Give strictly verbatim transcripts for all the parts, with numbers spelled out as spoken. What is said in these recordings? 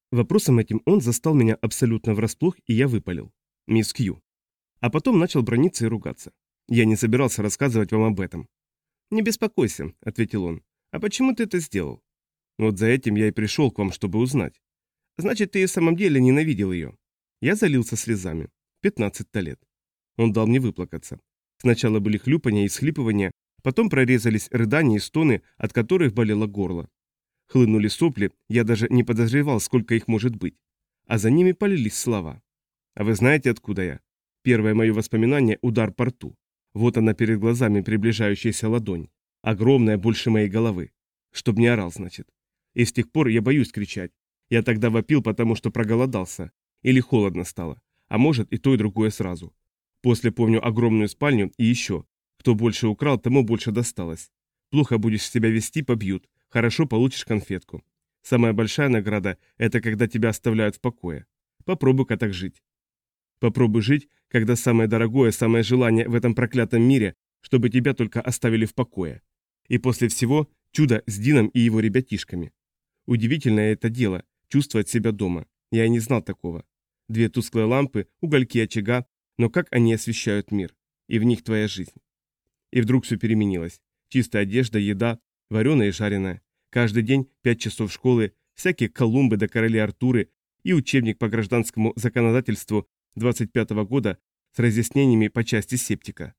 Вопросом этим он застал меня абсолютно врасплох, и я выпалил. «Мисс Кью». А потом начал браниться и ругаться. Я не собирался рассказывать вам об этом. «Не беспокойся», — ответил он. «А почему ты это сделал?» «Вот за этим я и пришел к вам, чтобы узнать». «Значит, ты и в самом деле ненавидел ее?» Я залился слезами. пятнадцать-то лет. Он дал мне выплакаться. Сначала были хлюпанья и схлипывания, потом прорезались рыдания и стоны, от которых болело горло. Хлынули сопли, я даже не подозревал, сколько их может быть. А за ними полились слова. А вы знаете, откуда я? Первое мое воспоминание – удар по рту. Вот она перед глазами, приближающаяся ладонь. Огромная, больше моей головы. Чтоб не орал, значит. И с тех пор я боюсь кричать. Я тогда вопил, потому что проголодался. Или холодно стало. А может, и то, и другое сразу. После помню огромную спальню и еще. Кто больше украл, тому больше досталось. Плохо будешь себя вести – побьют. Хорошо получишь конфетку. Самая большая награда – это когда тебя оставляют в покое. Попробуй-ка так жить. Попробуй жить, когда самое дорогое, самое желание в этом проклятом мире, чтобы тебя только оставили в покое. И после всего чудо с Дином и его ребятишками. Удивительное это дело – чувствовать себя дома. Я и не знал такого. Две тусклые лампы, угольки очага, но как они освещают мир. И в них твоя жизнь. И вдруг все переменилось. Чистая одежда, еда, вареная и жареная. Каждый день пять часов школы, всякие Колумбы да короли Артуры и учебник по гражданскому законодательству двадцать пятого года с разъяснениями по части септика.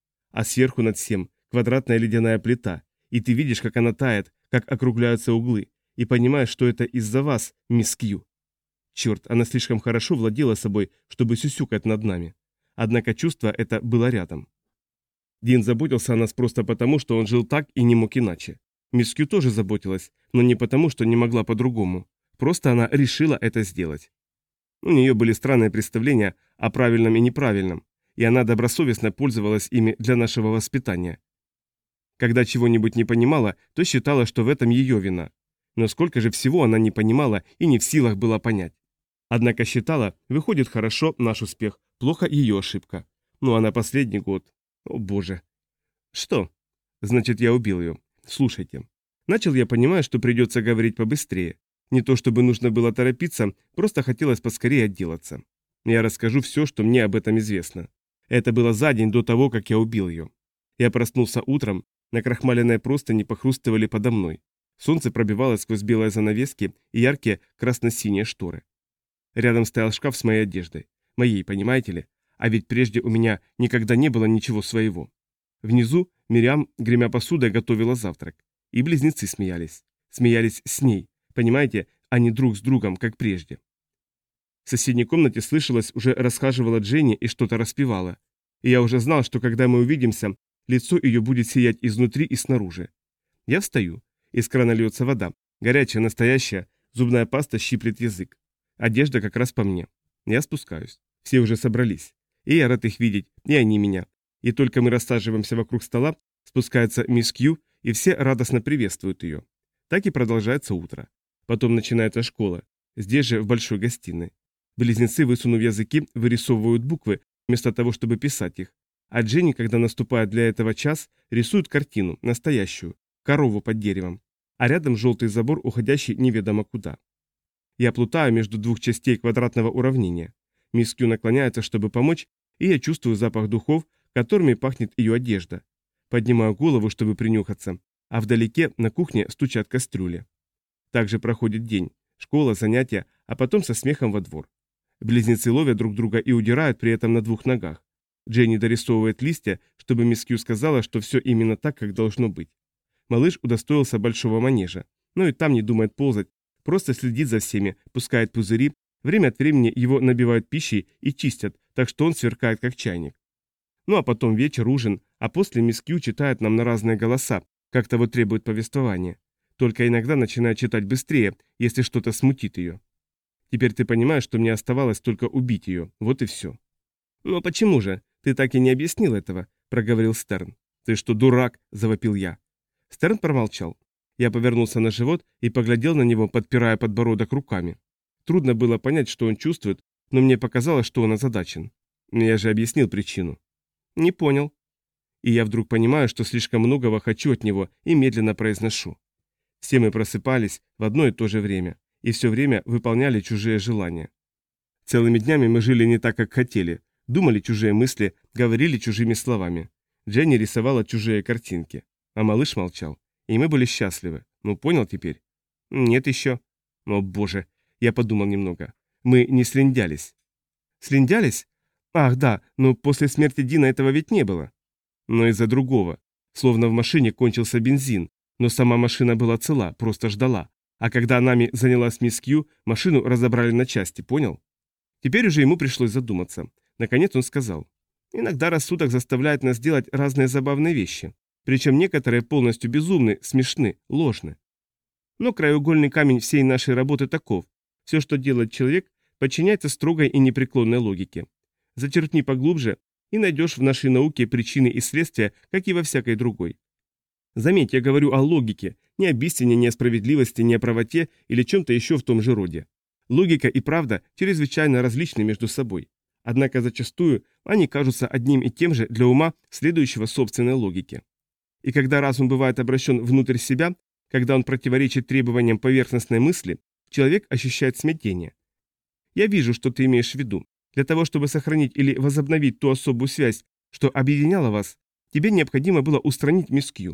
А сверху над всем квадратная ледяная плита, и ты видишь, как она тает, как округляются углы, и понимаешь, что это из-за вас, мисс Кью. Черт, она слишком хорошо владела собой, чтобы сюсюкать над нами. Однако чувство это было рядом. Дин заботился о нас просто потому, что он жил так и не мог иначе. Мисс Кью тоже заботилась, но не потому, что не могла по-другому. Просто она решила это сделать. У нее были странные представления о правильном и неправильном, и она добросовестно пользовалась ими для нашего воспитания. Когда чего-нибудь не понимала, то считала, что в этом ее вина. Но сколько же всего она не понимала и не в силах была понять. Однако считала, выходит хорошо наш успех, плохо ее ошибка. Ну а на последний год... О боже. Что? Значит, я убил ее. Слушайте. Начал я понимать, что придется говорить побыстрее. Не то чтобы нужно было торопиться, просто хотелось поскорее отделаться. Я расскажу все, что мне об этом известно. Это было за день до того, как я убил ее. Я проснулся утром, накрахмаленные простыни похрустывали подо мной. Солнце пробивалось сквозь белые занавески и яркие красно-синие шторы. Рядом стоял шкаф с моей одеждой. Моей, понимаете ли? А ведь прежде у меня никогда не было ничего своего. Внизу Мириам, гремя посудой, готовила завтрак. И близнецы смеялись. Смеялись с ней. Понимаете, а не друг с другом, как прежде. В соседней комнате слышалось, уже расхаживала Дженни и что-то распевала. И я уже знал, что когда мы увидимся, лицо ее будет сиять изнутри и снаружи. Я встаю. Из крана льется вода. Горячая, настоящая. Зубная паста щиплет язык. Одежда как раз по мне. Я спускаюсь. Все уже собрались. И я рад их видеть, и они меня. И только мы рассаживаемся вокруг стола, спускается мисс Кью, и все радостно приветствуют ее. Так и продолжается утро. Потом начинается школа. Здесь же, в большой гостиной. Близнецы, высунув языки, вырисовывают буквы, вместо того, чтобы писать их. А Дженни, когда наступает для этого час, рисует картину, настоящую, корову под деревом. А рядом желтый забор, уходящий неведомо куда. Я плутаю между двух частей квадратного уравнения. Мисс Кью наклоняется, чтобы помочь, и я чувствую запах духов, которыми пахнет ее одежда. Поднимаю голову, чтобы принюхаться, а вдалеке на кухне стучат кастрюли. Также проходит день, школа, занятия, а потом со смехом во двор. Близнецы ловят друг друга и удирают при этом на двух ногах. Дженни дорисовывает листья, чтобы мисс Кью сказала, что все именно так, как должно быть. Малыш удостоился большого манежа, но и там не думает ползать, просто следит за всеми, пускает пузыри, время от времени его набивают пищей и чистят, так что он сверкает как чайник. Ну а потом вечер, ужин, а после мисс Кью читает нам на разные голоса, как того требует повествование. Только иногда начинает читать быстрее, если что-то смутит ее. Теперь ты понимаешь, что мне оставалось только убить ее, вот и все. «Но почему же? Ты так и не объяснил этого», — проговорил Стерн. «Ты что, дурак?» — завопил я. Стерн промолчал. Я повернулся на живот и поглядел на него, подпирая подбородок руками. Трудно было понять, что он чувствует, но мне показалось, что он озадачен. Я же объяснил причину. Не понял. И я вдруг понимаю, что слишком многого хочу от него, и медленно произношу. Все мы просыпались в одно и то же время, и все время выполняли чужие желания. Целыми днями мы жили не так, как хотели, думали чужие мысли, говорили чужими словами. Дженни рисовала чужие картинки, а малыш молчал, и мы были счастливы. Ну, понял теперь? Нет еще. О, боже, я подумал немного. Мы не слиндялись. Слиндялись? Ах, да, но после смерти Дина этого ведь не было. Но из-за другого. Словно в машине кончился бензин, но сама машина была цела, просто ждала. А когда нами занялась мисс Кью, машину разобрали на части, понял? Теперь уже ему пришлось задуматься. Наконец он сказал: «Иногда рассудок заставляет нас делать разные забавные вещи. Причем некоторые полностью безумны, смешны, ложны. Но краеугольный камень всей нашей работы таков. Все, что делает человек, подчиняется строгой и непреклонной логике. Зачерпни поглубже, и найдешь в нашей науке причины и следствия, как и во всякой другой. Заметь, я говорю о логике, не о истине, не о справедливости, не о правоте или чем-то еще в том же роде. Логика и правда чрезвычайно различны между собой. Однако зачастую они кажутся одним и тем же для ума, следующего собственной логике. И когда разум бывает обращен внутрь себя, когда он противоречит требованиям поверхностной мысли, человек ощущает смятение. Я вижу, что ты имеешь в виду. Для того, чтобы сохранить или возобновить ту особую связь, что объединяла вас, тебе необходимо было устранить мисс Кью.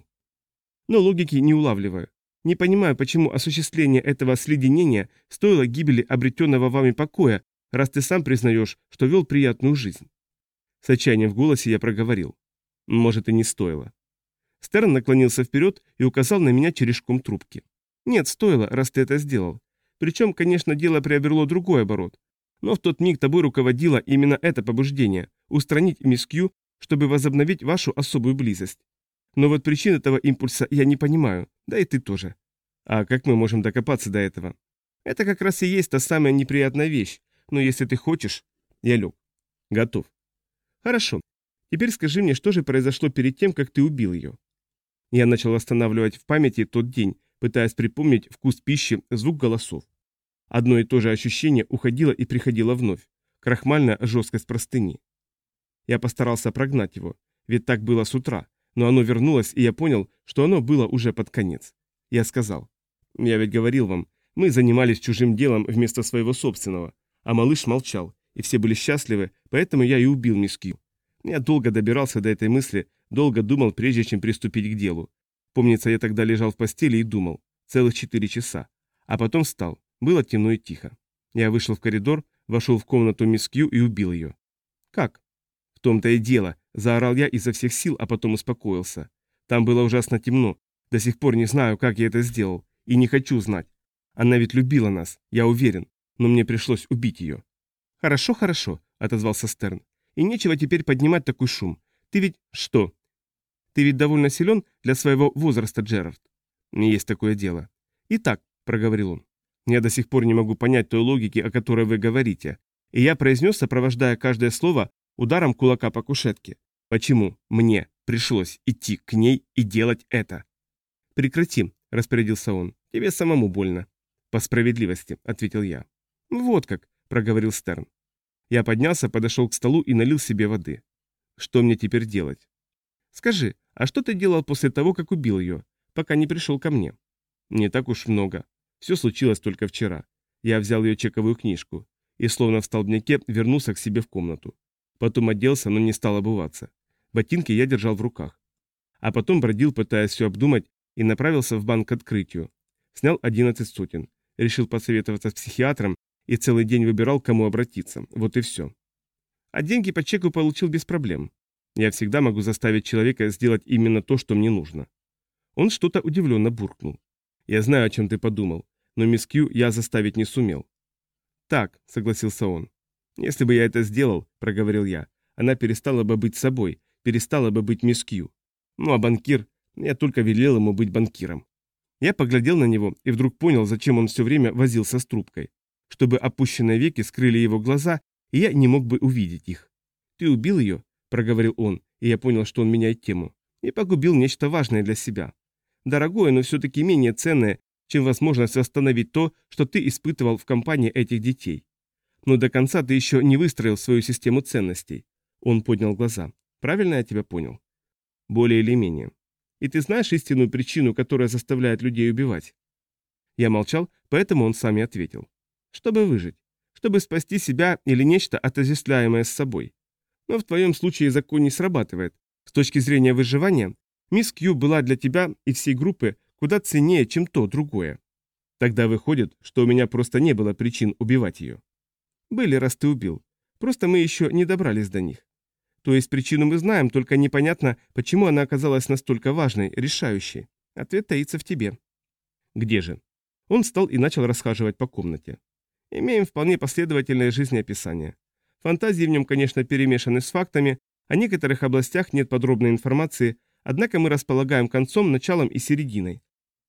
Но логики не улавливаю. Не понимаю, почему осуществление этого следенения стоило гибели обретенного вами покоя, раз ты сам признаешь, что вел приятную жизнь. С отчаянием в голосе я проговорил. Может, и не стоило. Стерн наклонился вперед и указал на меня черешком трубки. Нет, стоило, раз ты это сделал. Причем, конечно, дело приобрело другой оборот. Но в тот миг тобой руководило именно это побуждение – устранить мисс Кью, чтобы возобновить вашу особую близость. Но вот причин этого импульса я не понимаю, да и ты тоже. А как мы можем докопаться до этого? Это как раз и есть та самая неприятная вещь, но если ты хочешь, я лег. Готов. Хорошо. Теперь скажи мне, что же произошло перед тем, как ты убил ее? Я начал восстанавливать в памяти тот день, пытаясь припомнить вкус пищи, звук голосов. Одно и то же ощущение уходило и приходило вновь. Крахмальная жесткость простыни. Я постарался прогнать его, ведь так было с утра, но оно вернулось, и я понял, что оно было уже под конец. Я сказал: «Я ведь говорил вам, мы занимались чужим делом вместо своего собственного, а малыш молчал, и все были счастливы, поэтому я и убил мисс Кью. Я долго добирался до этой мысли, долго думал, прежде чем приступить к делу. Помнится, я тогда лежал в постели и думал, целых четыре часа, а потом встал. Было темно и тихо. Я вышел в коридор, вошел в комнату мисс Кью и убил ее». «Как?» «В том-то и дело», — заорал я изо всех сил, а потом успокоился. «Там было ужасно темно. До сих пор не знаю, как я это сделал, и не хочу знать. Она ведь любила нас, я уверен, но мне пришлось убить ее». «Хорошо, хорошо», — отозвался Стерн. «И нечего теперь поднимать такой шум. Ты ведь что? Ты ведь довольно силен для своего возраста, Джерард». «Есть такое дело». «Итак», — проговорил он. «Я до сих пор не могу понять той логики, о которой вы говорите». И я произнес, сопровождая каждое слово ударом кулака по кушетке. «Почему мне пришлось идти к ней и делать это?» «Прекрати», — распорядился он. «Тебе самому больно». «По справедливости», — ответил я. «Вот как», — проговорил Стерн. Я поднялся, подошел к столу и налил себе воды. «Что мне теперь делать?» «Скажи, а что ты делал после того, как убил ее, пока не пришел ко мне?» «Не так уж много. Все случилось только вчера. Я взял ее чековую книжку и, словно в столбняке, вернулся к себе в комнату. Потом оделся, но не стал обуваться. Ботинки я держал в руках. А потом бродил, пытаясь все обдумать, и направился в банк к открытию. Снял одиннадцать сотен. Решил посоветоваться с психиатром и целый день выбирал, к кому обратиться. Вот и все. А деньги по чеку получил без проблем. Я всегда могу заставить человека сделать именно то, что мне нужно». Он что-то удивленно буркнул. «Я знаю, о чем ты подумал, но мисс Кью я заставить не сумел». «Так», — согласился он. «Если бы я это сделал, — проговорил я, — она перестала бы быть собой, перестала бы быть мисс Кью. Ну а банкир, я только велел ему быть банкиром». Я поглядел на него и вдруг понял, зачем он все время возился с трубкой. Чтобы опущенные веки скрыли его глаза, и я не мог бы увидеть их. «Ты убил ее?» — проговорил он, и я понял, что он меняет тему. «И погубил нечто важное для себя. Дорогое, но все-таки менее ценное, чем возможность восстановить то, что ты испытывал в компании этих детей. Но до конца ты еще не выстроил свою систему ценностей». Он поднял глаза. «Правильно я тебя понял?» «Более или менее. И ты знаешь истинную причину, которая заставляет людей убивать?» Я молчал, поэтому он сам и ответил. Чтобы выжить. Чтобы спасти себя или нечто, отождествляемое с собой. Но в твоем случае закон не срабатывает. С точки зрения выживания, мисс Кью была для тебя и всей группы куда ценнее, чем то другое. Тогда выходит, что у меня просто не было причин убивать ее. Были, раз ты убил. Просто мы еще не добрались до них. То есть причину мы знаем, только непонятно, почему она оказалась настолько важной, решающей. Ответ таится в тебе. Где же? Он встал и начал расхаживать по комнате. Имеем вполне последовательное жизнеописание. Фантазии в нем, конечно, перемешаны с фактами, о некоторых областях нет подробной информации, однако мы располагаем концом, началом и серединой.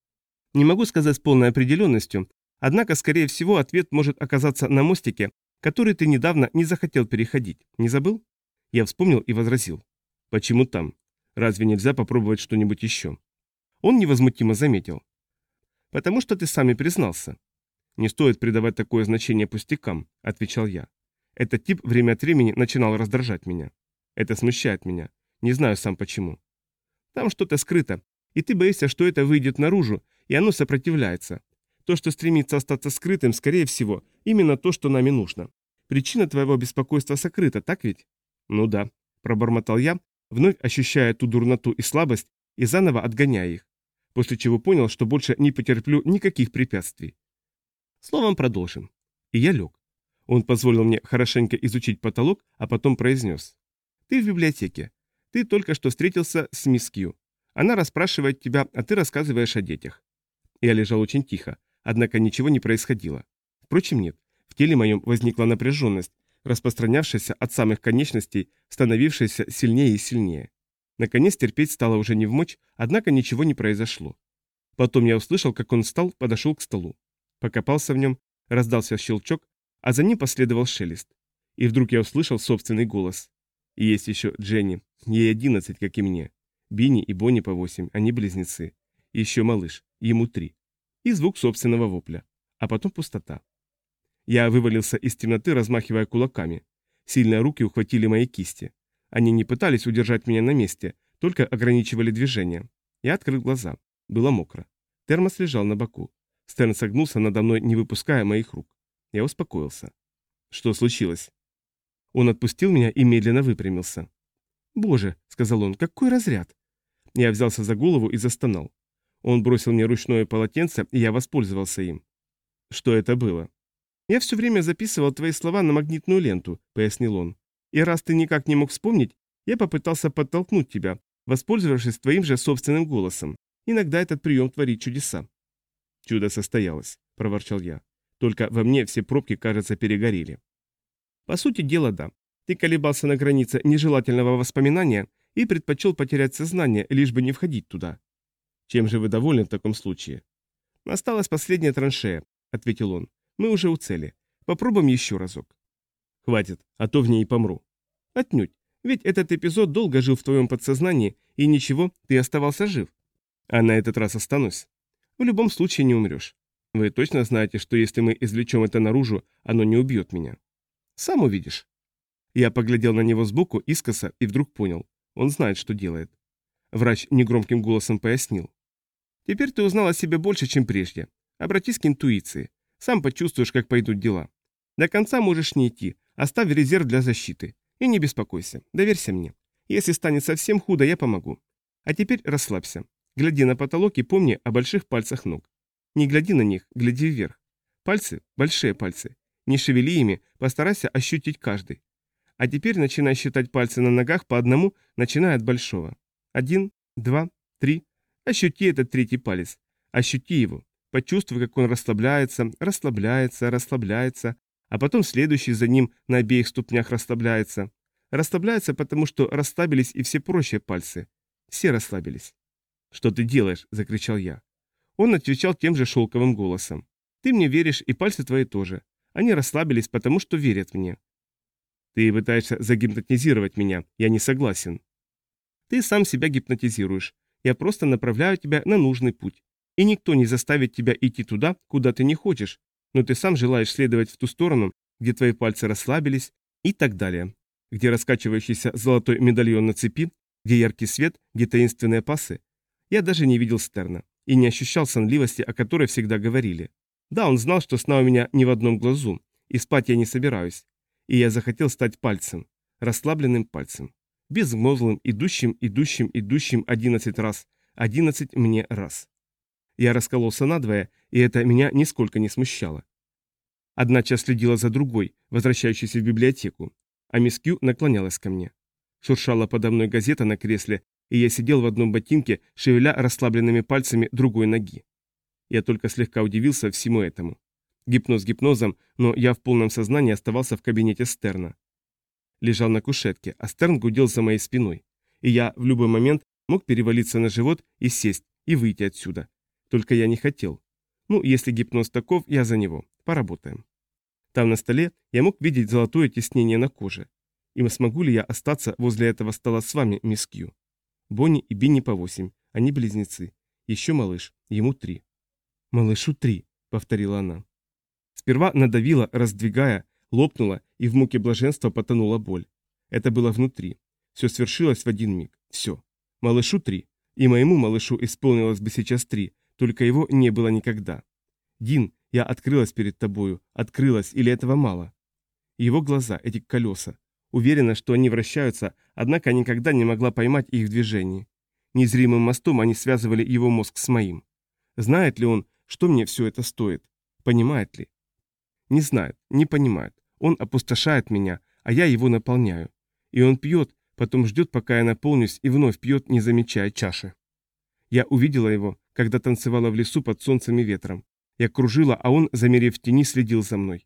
Не могу сказать с полной определенностью, однако, скорее всего, ответ может оказаться на мостике, который ты недавно не захотел переходить. Не забыл? Я вспомнил и возразил. Почему там? Разве нельзя попробовать что-нибудь еще? Он невозмутимо заметил. Потому что ты сам и признался. Не стоит придавать такое значение пустякам, отвечал я. Этот тип время от времени начинал раздражать меня. Это смущает меня. Не знаю сам почему. Там что-то скрыто, и ты боишься, что это выйдет наружу, и оно сопротивляется. То, что стремится остаться скрытым, скорее всего, именно то, что нам и нужно. Причина твоего беспокойства сокрыта, так ведь? Ну да, пробормотал я, вновь ощущая ту дурноту и слабость, и заново отгоняя их, после чего понял, что больше не потерплю никаких препятствий. Словом, продолжим. И я лег. Он позволил мне хорошенько изучить потолок, а потом произнес. Ты в библиотеке. Ты только что встретился с мисс Кью. Она расспрашивает тебя, а ты рассказываешь о детях. Я лежал очень тихо, однако ничего не происходило. Впрочем, нет. В теле моем возникла напряженность, распространявшаяся от самых конечностей, становившаяся сильнее и сильнее. Наконец терпеть стало уже не вмочь, однако ничего не произошло. Потом я услышал, как он встал, подошел к столу. Покопался в нем, раздался щелчок, а за ним последовал шелест. И вдруг я услышал собственный голос. И есть еще Дженни, ей одиннадцать, как и мне. Бинни и Бонни по восемь, они близнецы. И еще малыш, ему три. И звук собственного вопля. А потом пустота. Я вывалился из темноты, размахивая кулаками. Сильные руки ухватили мои кисти. Они не пытались удержать меня на месте, только ограничивали движение. Я открыл глаза. Было мокро. Термос лежал на боку. Стерн согнулся надо мной, не выпуская моих рук. Я успокоился. Что случилось? Он отпустил меня и медленно выпрямился. «Боже», — сказал он, — «какой разряд!» Я взялся за голову и застонал. Он бросил мне ручное полотенце, и я воспользовался им. Что это было? «Я все время записывал твои слова на магнитную ленту», — пояснил он. «И раз ты никак не мог вспомнить, я попытался подтолкнуть тебя, воспользовавшись твоим же собственным голосом. Иногда этот прием творит чудеса». «Чудо состоялось», — проворчал я. «Только во мне все пробки, кажется, перегорели». «По сути дела, да. Ты колебался на границе нежелательного воспоминания и предпочел потерять сознание, лишь бы не входить туда». «Чем же вы довольны в таком случае?» «Осталась последняя траншея», — ответил он. «Мы уже у цели. Попробуем еще разок». «Хватит, а то в ней и помру». «Отнюдь. Ведь этот эпизод долго жил в твоем подсознании, и ничего, ты оставался жив». «А на этот раз останусь?» «В любом случае не умрешь. Вы точно знаете, что если мы извлечем это наружу, оно не убьет меня?» «Сам увидишь». Я поглядел на него сбоку, искоса, и вдруг понял. Он знает, что делает. Врач негромким голосом пояснил. «Теперь ты узнал о себе больше, чем прежде. Обратись к интуиции. Сам почувствуешь, как пойдут дела. До конца можешь не идти. Оставь резерв для защиты. И не беспокойся. Доверься мне. Если станет совсем худо, я помогу. А теперь расслабься. Гляди на потолок и помни о больших пальцах ног. Не гляди на них, гляди вверх. Пальцы – большие пальцы. Не шевели ими, постарайся ощутить каждый. А теперь начинай считать пальцы на ногах по одному, начиная от большого. Один, два, три. Ощути этот третий палец. Ощути его. Почувствуй, как он расслабляется, расслабляется, расслабляется, а потом следующий за ним на обеих ступнях расслабляется. Расслабляется, потому что расслабились и все прочие пальцы. Все расслабились. «Что ты делаешь?» – закричал я. Он отвечал тем же шелковым голосом. «Ты мне веришь, и пальцы твои тоже. Они расслабились, потому что верят мне». «Ты пытаешься загипнотизировать меня. Я не согласен». «Ты сам себя гипнотизируешь. Я просто направляю тебя на нужный путь. И никто не заставит тебя идти туда, куда ты не хочешь, но ты сам желаешь следовать в ту сторону, где твои пальцы расслабились, и так далее. Где раскачивающийся золотой медальон на цепи, где яркий свет, где таинственные пасы. Я даже не видел Стерна. и не ощущал сонливости, о которой всегда говорили. Да, он знал, что сна у меня ни в одном глазу, и спать я не собираюсь. И я захотел стать пальцем, расслабленным пальцем. Безмолвным, идущим, идущим, идущим одиннадцать раз. Одиннадцать мне раз. Я раскололся надвое, и это меня нисколько не смущало. Одна часть следила за другой, возвращающейся в библиотеку, а мисс Кью наклонялась ко мне. Шуршала подо мной газета на кресле, и я сидел в одном ботинке, шевеля расслабленными пальцами другой ноги. Я только слегка удивился всему этому. Гипноз гипнозом, но я в полном сознании оставался в кабинете Стерна. Лежал на кушетке, а Стерн гудел за моей спиной, и я в любой момент мог перевалиться на живот и сесть, и выйти отсюда. Только я не хотел. Ну, если гипноз таков, я за него. Поработаем. Там на столе я мог видеть золотое тиснение на коже. И смогу ли я остаться возле этого стола с вами, мисс Кью? Бонни и Бинни по восемь, они близнецы. Еще малыш, ему три. «Малышу три», — повторила она. Сперва надавила, раздвигая, лопнула, и в муке блаженства потонула боль. Это было внутри. Все свершилось в один миг. Все. Малышу три. И моему малышу исполнилось бы сейчас три, только его не было никогда. Дин, я открылась перед тобою. Открылась, или этого мало? Его глаза, эти колеса. Уверена, что они вращаются, однако никогда не могла поймать их в движении. Незримым мостом они связывали его мозг с моим. Знает ли он, что мне все это стоит? Понимает ли? Не знает, не понимает. Он опустошает меня, а я его наполняю. И он пьет, потом ждет, пока я наполнюсь, и вновь пьет, не замечая чаши. Я увидела его, когда танцевала в лесу под солнцем и ветром. Я кружила, а он, замерев в тени, следил за мной.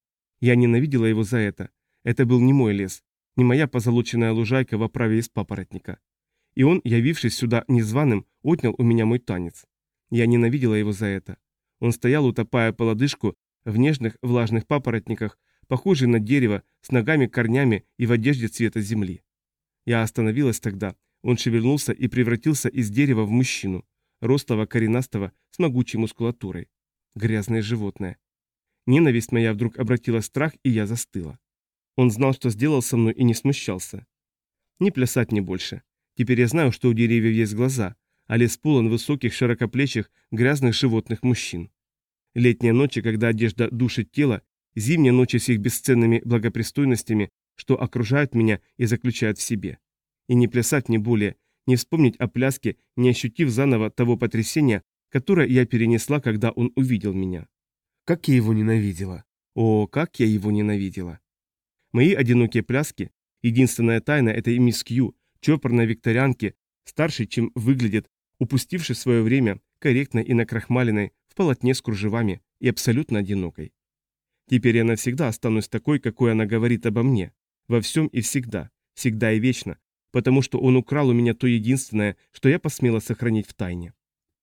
Я ненавидела его за это. Это был не мой лес, не моя позолоченная лужайка в оправе из папоротника. И он, явившись сюда незваным, отнял у меня мой танец. Я ненавидела его за это. Он стоял, утопая по лодыжку, в нежных влажных папоротниках, похожий на дерево, с ногами-корнями и в одежде цвета земли. Я остановилась тогда, он шевельнулся и превратился из дерева в мужчину, рослого, коренастого, с могучей мускулатурой. Грязное животное. Ненависть моя вдруг обратила страх, и я застыла. Он знал, что сделал со мной, и не смущался. Не плясать мне больше. Теперь я знаю, что у деревьев есть глаза, а лес полон высоких, широкоплечих, грязных животных мужчин. Летние ночи, когда одежда душит тело, зимние ночи с их бесценными благопристойностями, что окружают меня и заключают в себе. И не плясать мне более, не вспомнить о пляске, не ощутив заново того потрясения, которое я перенесла, когда он увидел меня. Как я его ненавидела! О, как я его ненавидела! Мои одинокие пляски, единственная тайна этой мисс Кью, чопорной викторианки, старшей, чем выглядит, упустившей свое время, корректной и накрахмаленной, в полотне с кружевами и абсолютно одинокой. Теперь я навсегда останусь такой, какой она говорит обо мне, во всем и всегда, всегда и вечно, потому что он украл у меня то единственное, что я посмела сохранить в тайне.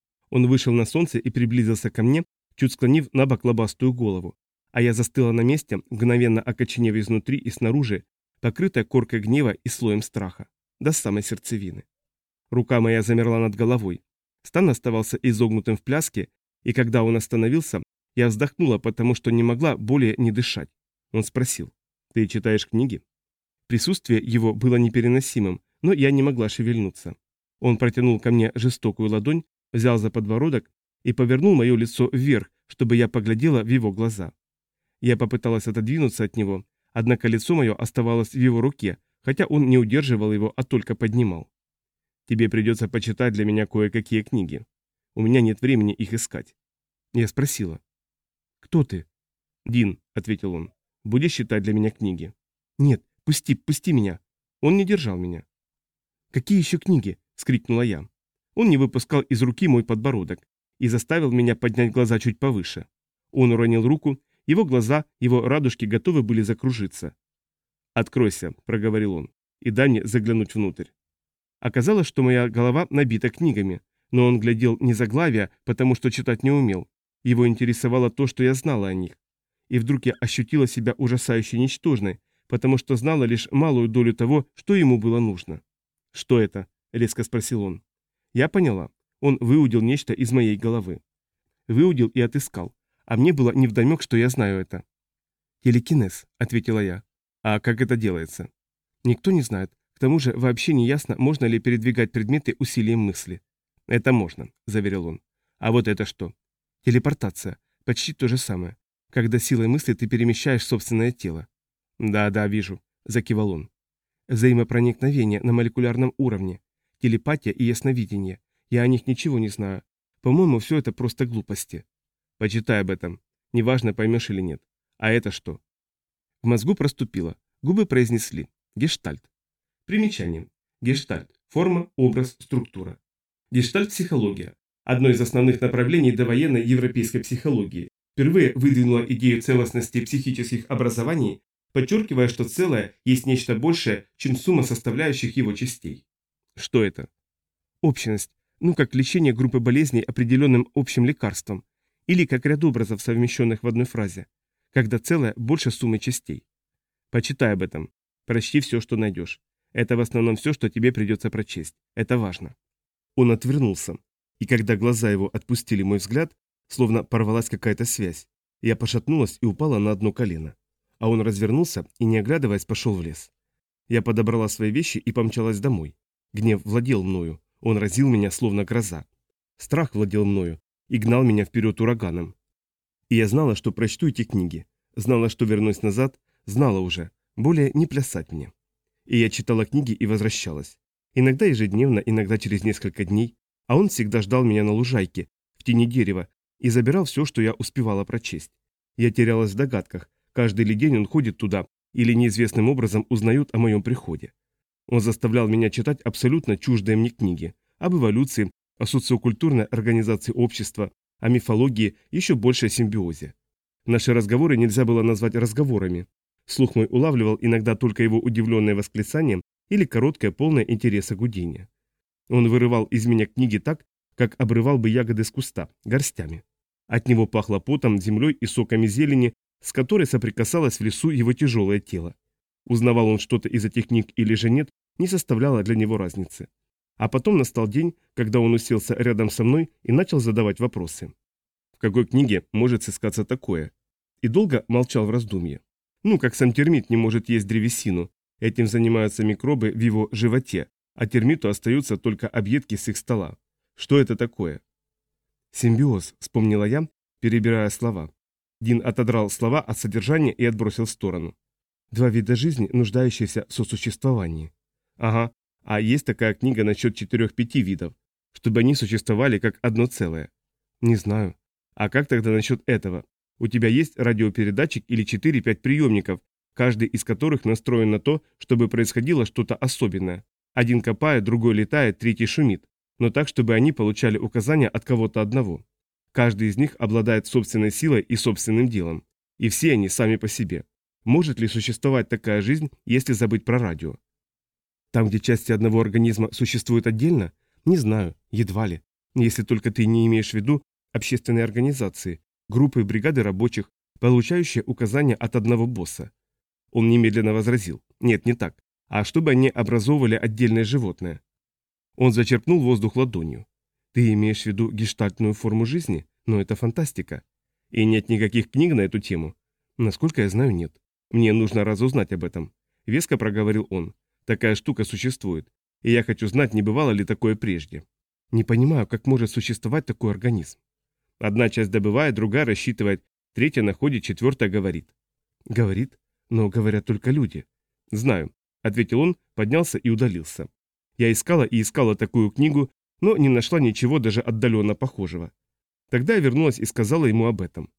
Он вышел на солнце и приблизился ко мне, чуть склонив на бок лобастую голову, а я застыла на месте, мгновенно окоченев изнутри и снаружи, покрытая коркой гнева и слоем страха, до самой сердцевины. Рука моя замерла над головой. Стан оставался изогнутым в пляске, и когда он остановился, я вздохнула, потому что не могла более не дышать. Он спросил: «Ты читаешь книги?» Присутствие его было непереносимым, но я не могла шевельнуться. Он протянул ко мне жестокую ладонь, взял за подбородок и повернул мое лицо вверх, чтобы я поглядела в его глаза. Я попыталась отодвинуться от него, однако лицо мое оставалось в его руке, хотя он не удерживал его, а только поднимал. «Тебе придется почитать для меня кое-какие книги. У меня нет времени их искать». Я спросила: «Кто ты?» «Дин», — ответил он. «Будешь читать для меня книги?» «Нет, пусти, пусти меня». Он не держал меня. «Какие еще книги?» — вскрикнула я. Он не выпускал из руки мой подбородок и заставил меня поднять глаза чуть повыше. Он уронил руку, его глаза, его радужки готовы были закружиться. «Откройся», — проговорил он, — «и дай мне заглянуть внутрь». Оказалось, что моя голова набита книгами, но он глядел не заглавия, потому что читать не умел. Его интересовало то, что я знала о них. И вдруг я ощутила себя ужасающе ничтожной, потому что знала лишь малую долю того, что ему было нужно. «Что это?» — резко спросил он. Я поняла. Он выудил нечто из моей головы. Выудил и отыскал. А мне было невдомек, что я знаю это. «Телекинез», — ответила я. «А как это делается?» «Никто не знает. К тому же вообще не ясно, можно ли передвигать предметы усилием мысли». «Это можно», — заверил он. А вот это что? Телепортация. Почти то же самое. Когда силой мысли ты перемещаешь собственное тело. Да-да, вижу, закивал он. Взаимопроникновение на молекулярном уровне. Телепатия и ясновидение. Я о них ничего не знаю. По-моему, все это просто глупости. Почитай об этом. Неважно, поймешь или нет. А это что? В мозгу проступило. Губы произнесли. Гештальт. Примечание. Гештальт. Форма, образ, структура. Гештальт-психология. Одно из основных направлений довоенной европейской психологии. Впервые выдвинула идею целостности психических образований, подчеркивая, что целое есть нечто большее, чем сумма составляющих его частей. Что это? Общность. Ну, как лечение группы болезней определенным общим лекарством. Или как ряд образов, совмещенных в одной фразе. Когда целое больше суммы частей. Почитай об этом. Прочти все, что найдешь. Это в основном все, что тебе придется прочесть. Это важно. Он отвернулся. И когда глаза его отпустили мой взгляд, словно порвалась какая-то связь, я пошатнулась и упала на одно колено. А он развернулся и, не оглядываясь, пошел в лес. Я подобрала свои вещи и помчалась домой. Гнев владел мною. Он разил меня, словно гроза. Страх владел мною и гнал меня вперед ураганом. И я знала, что прочту эти книги. Знала, что вернусь назад. Знала уже. Более не плясать мне. И я читала книги и возвращалась. Иногда ежедневно, иногда через несколько дней. А он всегда ждал меня на лужайке, в тени дерева, и забирал все, что я успевала прочесть. Я терялась в догадках, каждый ли день он ходит туда, или неизвестным образом узнают о моем приходе. Он заставлял меня читать абсолютно чуждые мне книги об эволюции, о социокультурной организации общества, о мифологии, еще больше о симбиозе. Наши разговоры нельзя было назвать разговорами. Слух мой улавливал иногда только его удивленное восклицание или короткое полное интереса гудение. Он вырывал из меня книги так, как обрывал бы ягоды с куста, горстями. От него пахло потом, землей и соками зелени, с которой соприкасалось в лесу его тяжелое тело. Узнавал он что-то из этих книг или же нет, не составляло для него разницы. А потом настал день, когда он уселся рядом со мной и начал задавать вопросы. В какой книге может сыскаться такое? И долго молчал в раздумье. Ну, как сам термит не может есть древесину. Этим занимаются микробы в его животе, а термиту остаются только объедки с их стола. Что это такое? Симбиоз, вспомнила я, перебирая слова. Дин отодрал слова от содержания и отбросил в сторону. Два вида жизни, нуждающиеся в сосуществовании. Ага, а есть такая книга насчет четырех-пяти видов, чтобы они существовали как одно целое. Не знаю. А как тогда насчет этого? У тебя есть радиопередатчик или четыре-пять приемников, каждый из которых настроен на то, чтобы происходило что-то особенное. Один копает, другой летает, третий шумит, но так, чтобы они получали указания от кого-то одного. Каждый из них обладает собственной силой и собственным делом. И все они сами по себе. Может ли существовать такая жизнь, если забыть про радио? Там, где части одного организма существуют отдельно? Не знаю, едва ли. Если только ты не имеешь в виду общественные организации, группы, бригады рабочих, получающие указания от одного босса. Он немедленно возразил. Нет, не так. А чтобы они образовывали отдельное животное. Он зачерпнул воздух ладонью. Ты имеешь в виду гештальтную форму жизни? Но это фантастика. И нет никаких книг на эту тему. Насколько я знаю, нет. Мне нужно разузнать об этом. Веско проговорил он. Такая штука существует. И я хочу знать, не бывало ли такое прежде. Не понимаю, как может существовать такой организм. Одна часть добывает, другая рассчитывает, третья находит, четвертая говорит. Говорит? Но говорят только люди. Знаю, ответил он, поднялся и удалился. Я искала и искала такую книгу, но не нашла ничего даже отдаленно похожего. Тогда я вернулась и сказала ему об этом.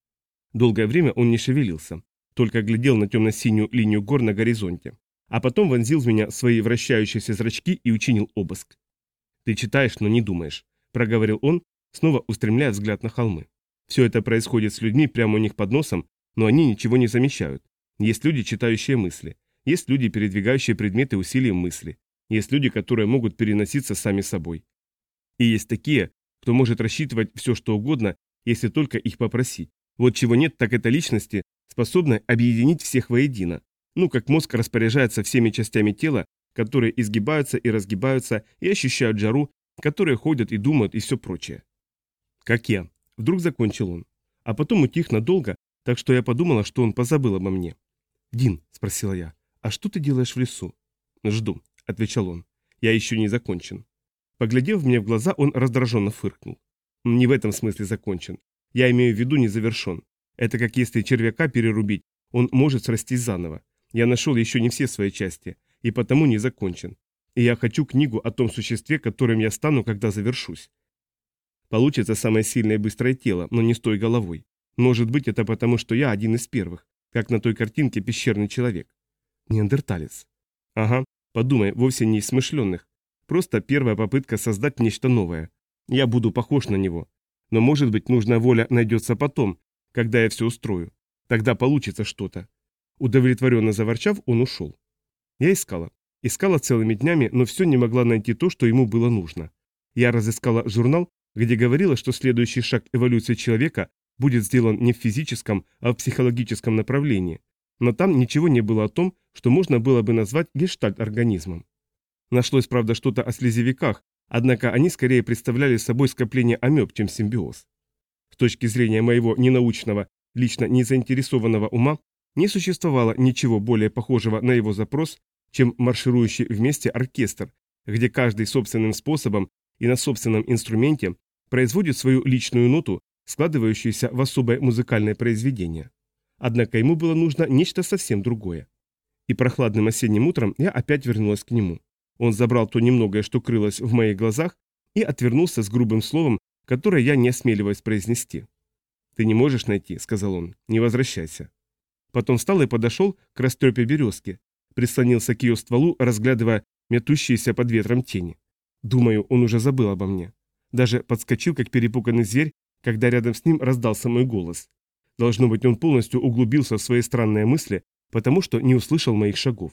Долгое время он не шевелился, только глядел на темно-синюю линию гор на горизонте, а потом вонзил в меня свои вращающиеся зрачки и учинил обыск. «Ты читаешь, но не думаешь», — проговорил он, снова устремляя взгляд на холмы. «Все это происходит с людьми прямо у них под носом, но они ничего не замечают. Есть люди, читающие мысли, есть люди, передвигающие предметы усилием мысли, есть люди, которые могут переноситься сами собой. И есть такие, кто может рассчитывать все, что угодно, если только их попросить. Вот чего нет, так это личности, способной объединить всех воедино. Ну, как мозг распоряжается всеми частями тела, которые изгибаются и разгибаются и ощущают жару, которые ходят и думают и все прочее. Как я. Вдруг закончил он. А потом утих надолго, так что я подумала, что он позабыл обо мне. «Дин», — спросила я, — «а что ты делаешь в лесу?» «Жду», — отвечал он. «Я еще не закончен». Поглядев мне в глаза, он раздраженно фыркнул. Не в этом смысле закончен. Я имею в виду не завершен. Это как если червяка перерубить, он может срастись заново. Я нашел еще не все свои части, и потому не закончен. И я хочу книгу о том существе, которым я стану, когда завершусь. Получится самое сильное и быстрое тело, но не с той головой. Может быть, это потому, что я один из первых, как на той картинке пещерный человек. Неандерталец. Ага, подумай, вовсе не из смышленных. Просто первая попытка создать нечто новое. Я буду похож на него. Но, может быть, нужная воля найдется потом, когда я все устрою. Тогда получится что-то. Удовлетворенно заворчав, он ушел. Я искала. Искала целыми днями, но все не могла найти то, что ему было нужно. Я разыскала журнал, где говорилось, что следующий шаг эволюции человека будет сделан не в физическом, а в психологическом направлении. Но там ничего не было о том, что можно было бы назвать гештальт-организмом. Нашлось, правда, что-то о слизевиках, однако они скорее представляли собой скопление амеб, чем симбиоз. С точки зрения моего ненаучного, лично не заинтересованного ума, не существовало ничего более похожего на его запрос, чем марширующий вместе оркестр, где каждый собственным способом и на собственном инструменте производит свою личную ноту, складывающуюся в особое музыкальное произведение. Однако ему было нужно нечто совсем другое. И прохладным осенним утром я опять вернулась к нему. Он забрал то немногое, что крылось в моих глазах, и отвернулся с грубым словом, которое я не осмеливаюсь произнести. «Ты не можешь найти», — сказал он, — «не возвращайся». Потом встал и подошел к растрепе березки, прислонился к ее стволу, разглядывая метущиеся под ветром тени. Думаю, он уже забыл обо мне. Даже подскочил, как перепуганный зверь, когда рядом с ним раздался мой голос. Должно быть, он полностью углубился в свои странные мысли, потому что не услышал моих шагов.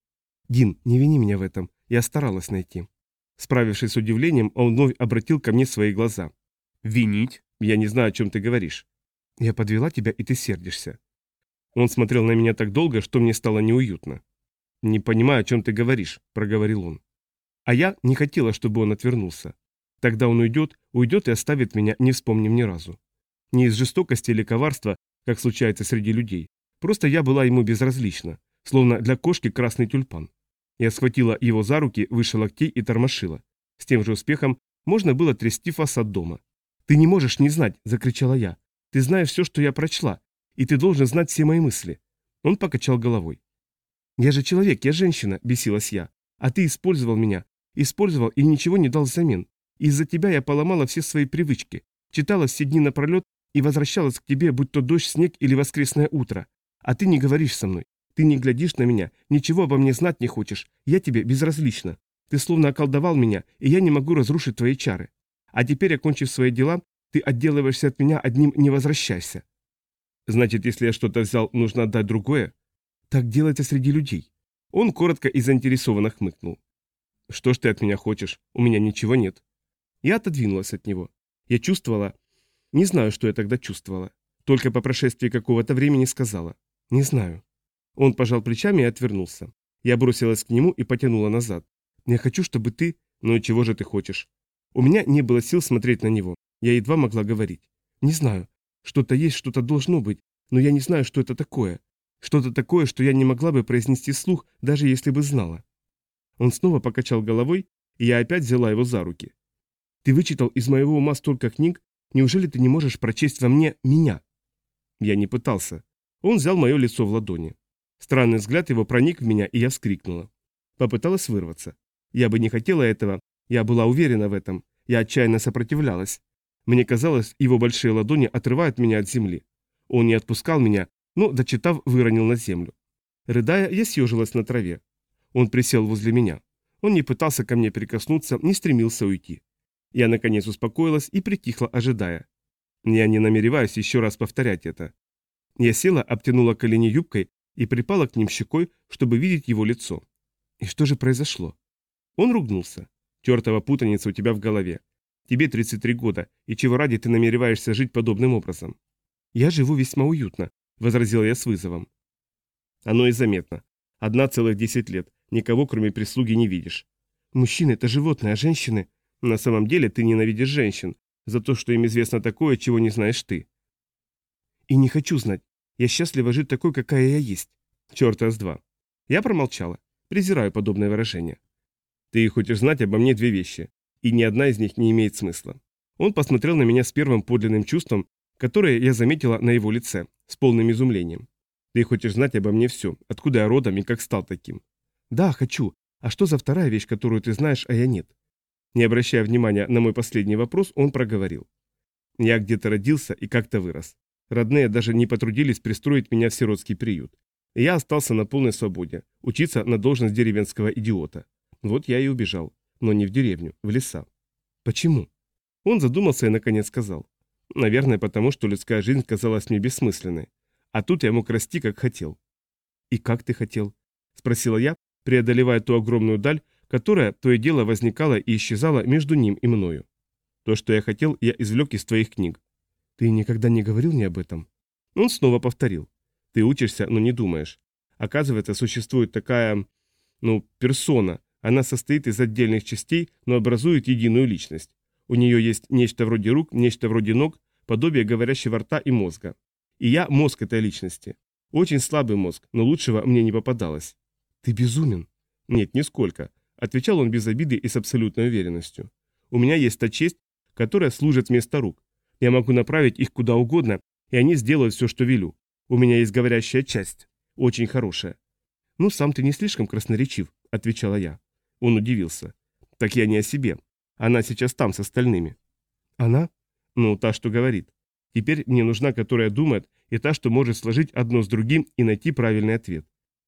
«Дин, не вини меня в этом. Я старалась найти». Справившись с удивлением, он вновь обратил ко мне свои глаза. «Винить? Я не знаю, о чем ты говоришь». «Я подвела тебя, и ты сердишься». Он смотрел на меня так долго, что мне стало неуютно. «Не понимаю, о чем ты говоришь», — проговорил он. А я не хотела, чтобы он отвернулся. Тогда он уйдет, уйдет и оставит меня, не вспомнив ни разу. Не из жестокости или коварства, как случается среди людей. Просто я была ему безразлична, словно для кошки красный тюльпан. Я схватила его за руки, выше локтей и тормошила. С тем же успехом можно было трясти фасад дома. «Ты не можешь не знать!» – закричала я. «Ты знаешь все, что я прочла, и ты должен знать все мои мысли». Он покачал головой. «Я же человек, я женщина», – бесилась я. «А ты использовал меня. Использовал и ничего не дал взамен. Из-за тебя я поломала все свои привычки. Читала все дни напролет и возвращалась к тебе, будь то дождь, снег или воскресное утро. А ты не говоришь со мной. Ты не глядишь на меня, ничего обо мне знать не хочешь. Я тебе безразлична. Ты словно околдовал меня, и я не могу разрушить твои чары. А теперь, окончив свои дела, ты отделываешься от меня одним «не возвращайся». Значит, если я что-то взял, нужно отдать другое? Так делается среди людей. Он коротко и заинтересованно хмыкнул. Что ж ты от меня хочешь? У меня ничего нет. Я отодвинулась от него. Я чувствовала... Не знаю, что я тогда чувствовала. Только по прошествии какого-то времени сказала. Не знаю. Он пожал плечами и отвернулся. Я бросилась к нему и потянула назад. Я хочу, чтобы ты... Ну и чего же ты хочешь? У меня не было сил смотреть на него. Я едва могла говорить. Не знаю. Что-то есть, что-то должно быть. Но я не знаю, что это такое. Что-то такое, что я не могла бы произнести вслух, даже если бы знала. Он снова покачал головой, и я опять взяла его за руки. Ты вычитал из моего ума столько книг, неужели ты не можешь прочесть во мне меня? Я не пытался. Он взял мое лицо в ладони. Странный взгляд его проник в меня, и я вскрикнула. Попыталась вырваться. Я бы не хотела этого, я была уверена в этом. Я отчаянно сопротивлялась. Мне казалось, его большие ладони отрывают меня от земли. Он не отпускал меня, но, дочитав, выронил на землю. Рыдая, я съежилась на траве. Он присел возле меня. Он не пытался ко мне прикоснуться, не стремился уйти. Я, наконец, успокоилась и притихла, ожидая. Я не намереваюсь еще раз повторять это. Я села, обтянула колени юбкой и припала к ним щекой, чтобы видеть его лицо. И что же произошло? Он ругнулся. Чертова путаница у тебя в голове. Тебе тридцать три года, и чего ради ты намереваешься жить подобным образом? Я живу весьма уютно, возразила я с вызовом. Оно и заметно. Одна целых десять лет, никого кроме прислуги не видишь. Мужчины – это животные, а женщины... На самом деле ты ненавидишь женщин, за то, что им известно такое, чего не знаешь ты. И не хочу знать. Я счастлива жить такой, какая я есть. Черта с два. Я промолчала. Презираю подобное выражение. Ты хочешь знать обо мне две вещи, и ни одна из них не имеет смысла. Он посмотрел на меня с первым подлинным чувством, которое я заметила на его лице, с полным изумлением. «Ты хочешь знать обо мне все, откуда я родом и как стал таким?» «Да, хочу. А что за вторая вещь, которую ты знаешь, а я нет?» Не обращая внимания на мой последний вопрос, он проговорил. «Я где-то родился и как-то вырос. Родные даже не потрудились пристроить меня в сиротский приют. И я остался на полной свободе, учиться на должность деревенского идиота. Вот я и убежал. Но не в деревню, в леса». «Почему?» Он задумался и наконец сказал. «Наверное, потому что людская жизнь казалась мне бессмысленной. А тут я мог расти, как хотел». «И как ты хотел?» – спросила я, преодолевая ту огромную даль, которая то и дело возникала и исчезала между ним и мною. «То, что я хотел, я извлек из твоих книг». «Ты никогда не говорил мне об этом?» Он снова повторил. «Ты учишься, но не думаешь. Оказывается, существует такая, ну, персона. Она состоит из отдельных частей, но образует единую личность. У нее есть нечто вроде рук, нечто вроде ног, подобие говорящего рта и мозга. И я мозг этой личности. Очень слабый мозг, но лучшего мне не попадалось». «Ты безумен». «Нет, нисколько», — отвечал он без обиды и с абсолютной уверенностью. «У меня есть та честь, которая служит вместо рук. Я могу направить их куда угодно, и они сделают все, что велю. У меня есть говорящая часть. Очень хорошая». «Ну, сам ты не слишком красноречив», — отвечала я. Он удивился. «Так я не о себе. Она сейчас там, с остальными». «Она?» «Ну, та, что говорит. Теперь мне нужна, которая думает, и та, что может сложить одно с другим и найти правильный ответ.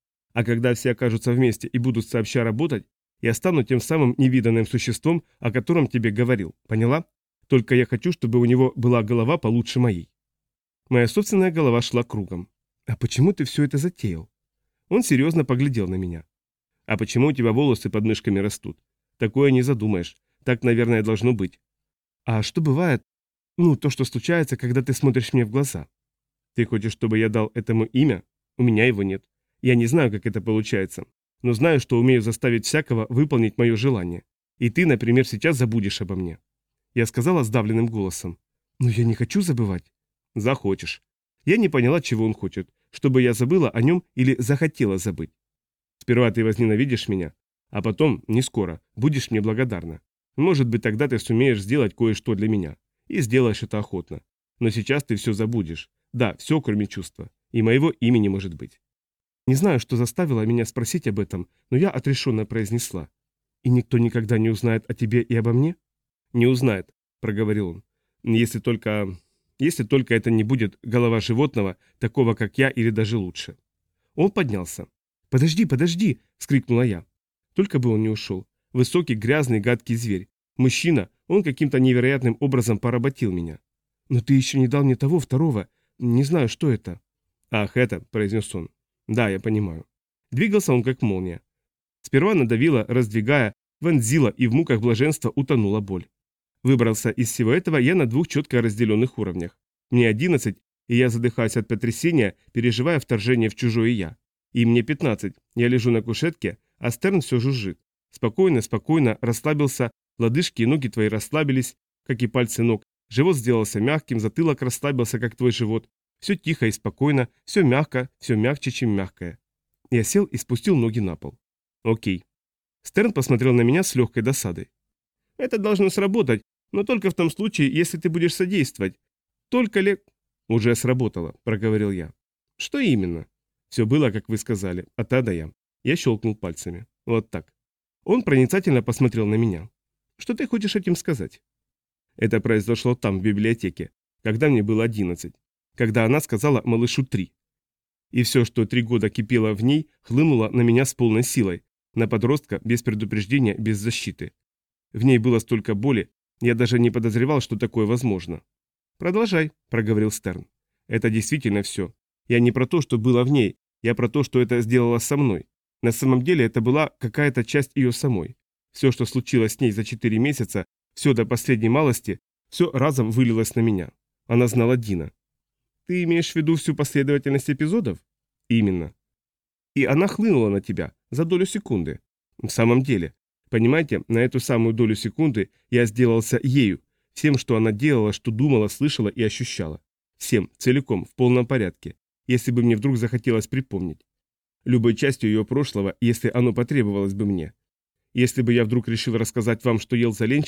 А когда все окажутся вместе и будут сообща работать, я стану тем самым невиданным существом, о котором тебе говорил. Поняла? Только я хочу, чтобы у него была голова получше моей». Моя собственная голова шла кругом. «А почему ты все это затеял?» Он серьезно поглядел на меня. «А почему у тебя волосы под мышками растут? Такое не задумаешь. Так, наверное, должно быть». «А что бывает? Ну, то, что случается, когда ты смотришь мне в глаза». «Ты хочешь, чтобы я дал этому имя? У меня его нет. Я не знаю, как это получается, но знаю, что умею заставить всякого выполнить мое желание. И ты, например, сейчас забудешь обо мне». Я сказала сдавленным голосом. «Но я не хочу забывать». «Захочешь». Я не поняла, чего он хочет, чтобы я забыла о нем или захотела забыть. «Сперва ты возненавидишь меня, а потом, не скоро, будешь мне благодарна. Может быть, тогда ты сумеешь сделать кое-что для меня. И сделаешь это охотно. Но сейчас ты все забудешь. Да, все, кроме чувства. И моего имени, может быть». Не знаю, что заставило меня спросить об этом, но я отрешенно произнесла. «И никто никогда не узнает о тебе и обо мне?» «Не узнает», — проговорил он. «Если только... если только это не будет голова животного, такого, как я, или даже лучше». Он поднялся. «Подожди, подожди!» — вскрикнула я. Только бы он не ушел. Высокий, грязный, гадкий зверь. Мужчина, он каким-то невероятным образом поработил меня. «Но ты еще не дал мне того второго. Не знаю, что это». «Ах, это», — произнес он. «Да, я понимаю». Двигался он как молния. Сперва надавила, раздвигая, вонзила, и в муках блаженства утонула боль. Выбрался из всего этого я на двух четко разделенных уровнях. Мне одиннадцать, и я задыхаюсь от потрясения, переживая вторжение в чужое я. И мне пятнадцать, я лежу на кушетке, а Стерн все жужжит. Спокойно, спокойно, расслабился, лодыжки и ноги твои расслабились, как и пальцы ног. Живот сделался мягким, затылок расслабился, как твой живот. Все тихо и спокойно, все мягко, все мягче, чем мягкое. Я сел и спустил ноги на пол. Окей. Стерн посмотрел на меня с легкой досадой. «Это должно сработать, но только в том случае, если ты будешь содействовать. Только ли...» «Уже сработало», — проговорил я. «Что именно?» «Все было, как вы сказали, от А до Я». Я щелкнул пальцами. Вот так. Он проницательно посмотрел на меня. «Что ты хочешь этим сказать?» «Это произошло там, в библиотеке, когда мне было одиннадцать. Когда она сказала малышу три. И все, что три года кипело в ней, хлынуло на меня с полной силой, на подростка, без предупреждения, без защиты. В ней было столько боли, я даже не подозревал, что такое возможно». «Продолжай», — проговорил Стерн. «Это действительно все. Я не про то, что было в ней, я про то, что это сделало со мной. На самом деле это была какая-то часть ее самой. Все, что случилось с ней за четыре месяца, все до последней малости, все разом вылилось на меня. Она знала Дина». «Ты имеешь в виду всю последовательность эпизодов?» «Именно». «И она хлынула на тебя за долю секунды». «В самом деле. Понимаете, на эту самую долю секунды я сделался ею, всем, что она делала, что думала, слышала и ощущала. Всем, целиком, в полном порядке, если бы мне вдруг захотелось припомнить. Любой частью ее прошлого, если оно потребовалось бы мне. Если бы я вдруг решил рассказать вам, что ел за ленчем,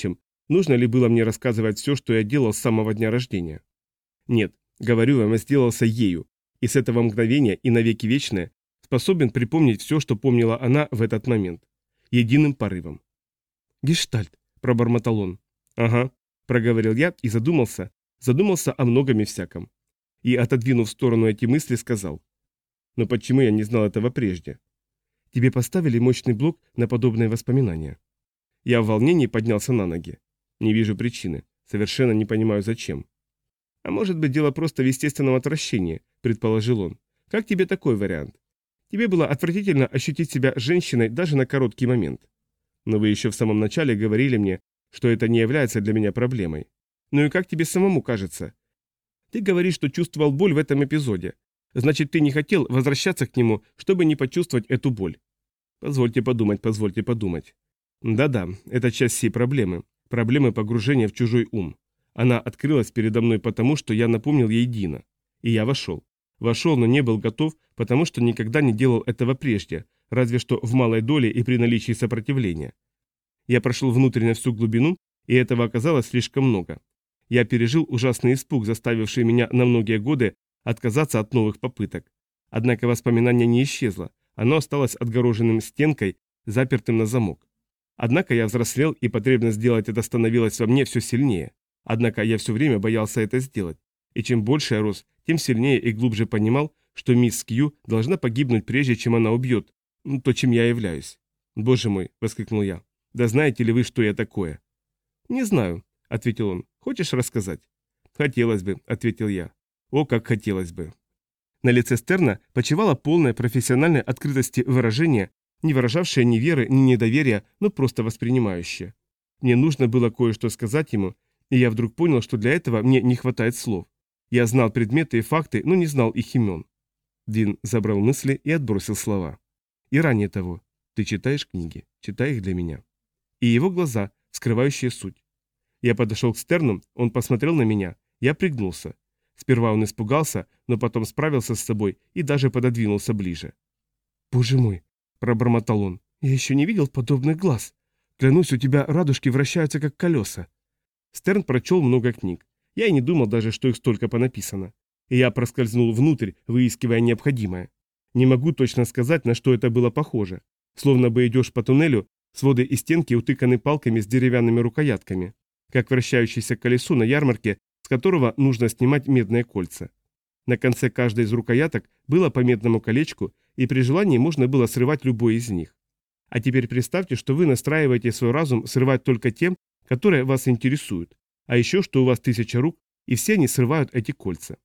Нужно ли было мне рассказывать все, что я делал с самого дня рождения? Нет, говорю вам, я сделался ею, и с этого мгновения и навеки вечное способен припомнить все, что помнила она в этот момент. Единым порывом. «Гештальт», — пробормотал он. «Ага», — проговорил я и задумался, задумался о многом и всяком. И, отодвинув в сторону эти мысли, сказал: «Но почему я не знал этого прежде?» «Тебе поставили мощный блок на подобные воспоминания». Я в волнении поднялся на ноги. Не вижу причины, совершенно не понимаю, зачем. «А может быть, дело просто в естественном отвращении», — предположил он. «Как тебе такой вариант? Тебе было отвратительно ощутить себя женщиной даже на короткий момент. Но вы еще в самом начале говорили мне, что это не является для меня проблемой. Ну и как тебе самому кажется? Ты говоришь, что чувствовал боль в этом эпизоде. Значит, ты не хотел возвращаться к нему, чтобы не почувствовать эту боль. Позвольте подумать, позвольте подумать. Да-да, это часть всей проблемы. Проблемы погружения в чужой ум. Она открылась передо мной потому, что я напомнил ей Дина. И я вошел. Вошел, но не был готов, потому что никогда не делал этого прежде, разве что в малой доле и при наличии сопротивления. Я прошел внутрь на всю глубину, и этого оказалось слишком много. Я пережил ужасный испуг, заставивший меня на многие годы отказаться от новых попыток. Однако воспоминание не исчезло, оно осталось отгороженным стенкой, запертым на замок. Однако я взрослел, и потребность сделать это становилась во мне все сильнее. Однако я все время боялся это сделать. И чем больше я рос, тем сильнее и глубже понимал, что мисс Кью должна погибнуть прежде, чем она убьет то, чем я являюсь. «Боже мой!» — воскликнул я. «Да знаете ли вы, что я такое?» «Не знаю», — ответил он. «Хочешь рассказать?» «Хотелось бы», — ответил я. «О, как хотелось бы». На лице Стерна почивало полное профессиональной открытости выражение, не выражавшее ни веры, ни недоверия, но просто воспринимающее. Мне нужно было кое-что сказать ему, и я вдруг понял, что для этого мне не хватает слов. Я знал предметы и факты, но не знал их имен. Дин забрал мысли и отбросил слова. И ранее того. Ты читаешь книги, читай их для меня. И его глаза, скрывающие суть. Я подошел к Стерну, он посмотрел на меня, я пригнулся. Сперва он испугался, но потом справился с собой и даже пододвинулся ближе. «Боже мой!» – пробормотал он. «Я еще не видел подобных глаз. Клянусь, у тебя радужки вращаются, как колеса». Стерн прочел много книг. Я и не думал даже, что их столько понаписано. И я проскользнул внутрь, выискивая необходимое. Не могу точно сказать, на что это было похоже. Словно бы идешь по туннелю, своды и стенки утыканы палками с деревянными рукоятками, как вращающееся колесо на ярмарке, с которого нужно снимать медные кольца. На конце каждой из рукояток было по медному колечку, и при желании можно было срывать любой из них. А теперь представьте, что вы настраиваете свой разум срывать только тем, которые вас интересуют, а еще что у вас тысяча рук, и все они срывают эти кольца.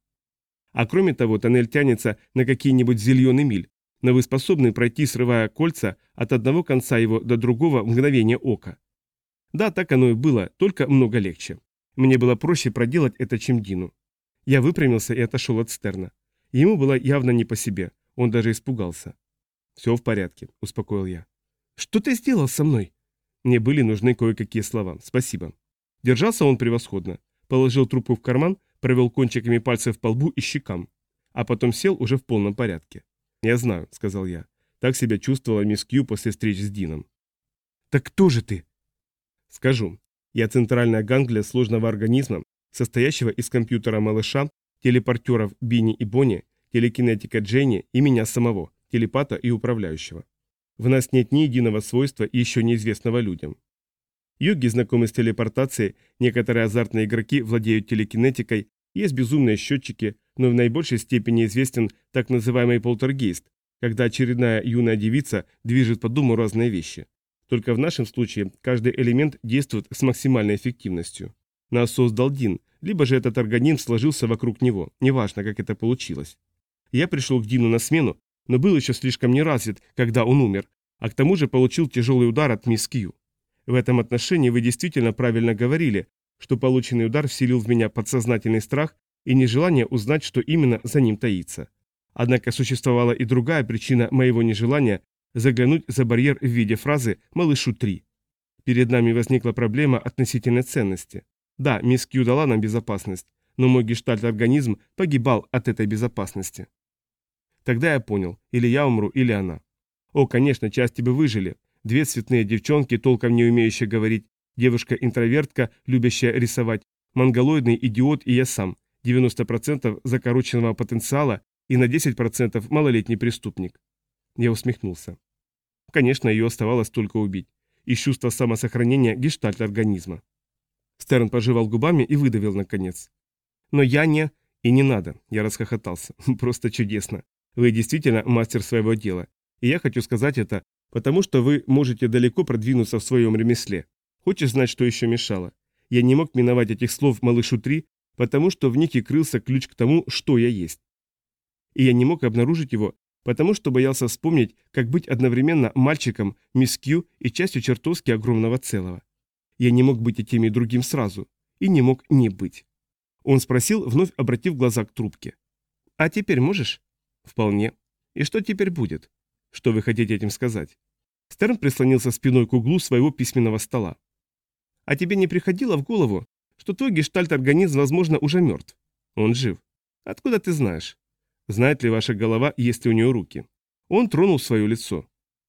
А кроме того, тоннель тянется на какие-нибудь зиллионы миль, но вы способны пройти, срывая кольца, от одного конца его до другого в мгновение ока. Да, так оно и было, только много легче. Мне было проще проделать это, чем Дину. Я выпрямился и отошел от Стерна. Ему было явно не по себе, он даже испугался. «Все в порядке», — успокоил я. «Что ты сделал со мной?» Мне были нужны кое-какие слова, спасибо. Держался он превосходно. Положил трубку в карман, провел кончиками пальцев по лбу и щекам. А потом сел уже в полном порядке. «Я знаю», — сказал я. Так себя чувствовала мисс Кью после встреч с Дином. «Так кто же ты?» «Скажу. Я центральная ганглия сложного организма, состоящего из компьютера малыша, телепортеров Бинни и Бонни, телекинетика Дженни и меня самого, телепата и управляющего. В нас нет ни единого свойства, еще неизвестного людям. Йоги знакомы с телепортацией, некоторые азартные игроки владеют телекинетикой, есть безумные счетчики, но в наибольшей степени известен так называемый полтергейст, когда очередная юная девица движет по дому разные вещи. Только в нашем случае каждый элемент действует с максимальной эффективностью. Нас создал Дин, либо же этот организм сложился вокруг него, неважно, как это получилось. Я пришел к Дину на смену, но был еще слишком неразвит, когда он умер, а к тому же получил тяжелый удар от мисс Кью. В этом отношении вы действительно правильно говорили, что полученный удар вселил в меня подсознательный страх и нежелание узнать, что именно за ним таится. Однако существовала и другая причина моего нежелания заглянуть за барьер в виде фразы «малышу три». Перед нами возникла проблема относительной ценности. Да, мисс Кью дала нам безопасность, но мой гештальт-организм погибал от этой безопасности. Тогда я понял, или я умру, или она. О, конечно, части бы выжили. Две цветные девчонки, толком не умеющие говорить, Девушка-интровертка, любящая рисовать, монголоидный идиот и я сам, девяносто процентов закороченного потенциала и на десять процентов малолетний преступник. Я усмехнулся. Конечно, ее оставалось только убить. Из чувства самосохранения гештальт организма. Стерн пожевал губами и выдавил наконец. Но я не... И не надо, я расхохотался. Просто чудесно. Вы действительно мастер своего дела. И я хочу сказать это, потому что вы можете далеко продвинуться в своем ремесле. Хочешь знать, что еще мешало? Я не мог миновать этих слов малышу три, потому что в них и крылся ключ к тому, что я есть. И я не мог обнаружить его, потому что боялся вспомнить, как быть одновременно мальчиком, мисс Кью и частью чертовски огромного целого. Я не мог быть и тем и другим сразу, и не мог не быть. Он спросил, вновь обратив глаза к трубке. «А теперь можешь?» «Вполне. И что теперь будет?» «Что вы хотите этим сказать?» Стерн прислонился спиной к углу своего письменного стола. «А тебе не приходило в голову, что твой гештальт-организм, возможно, уже мертв? Он жив. Откуда ты знаешь? Знает ли ваша голова, есть ли у нее руки?» Он тронул свое лицо.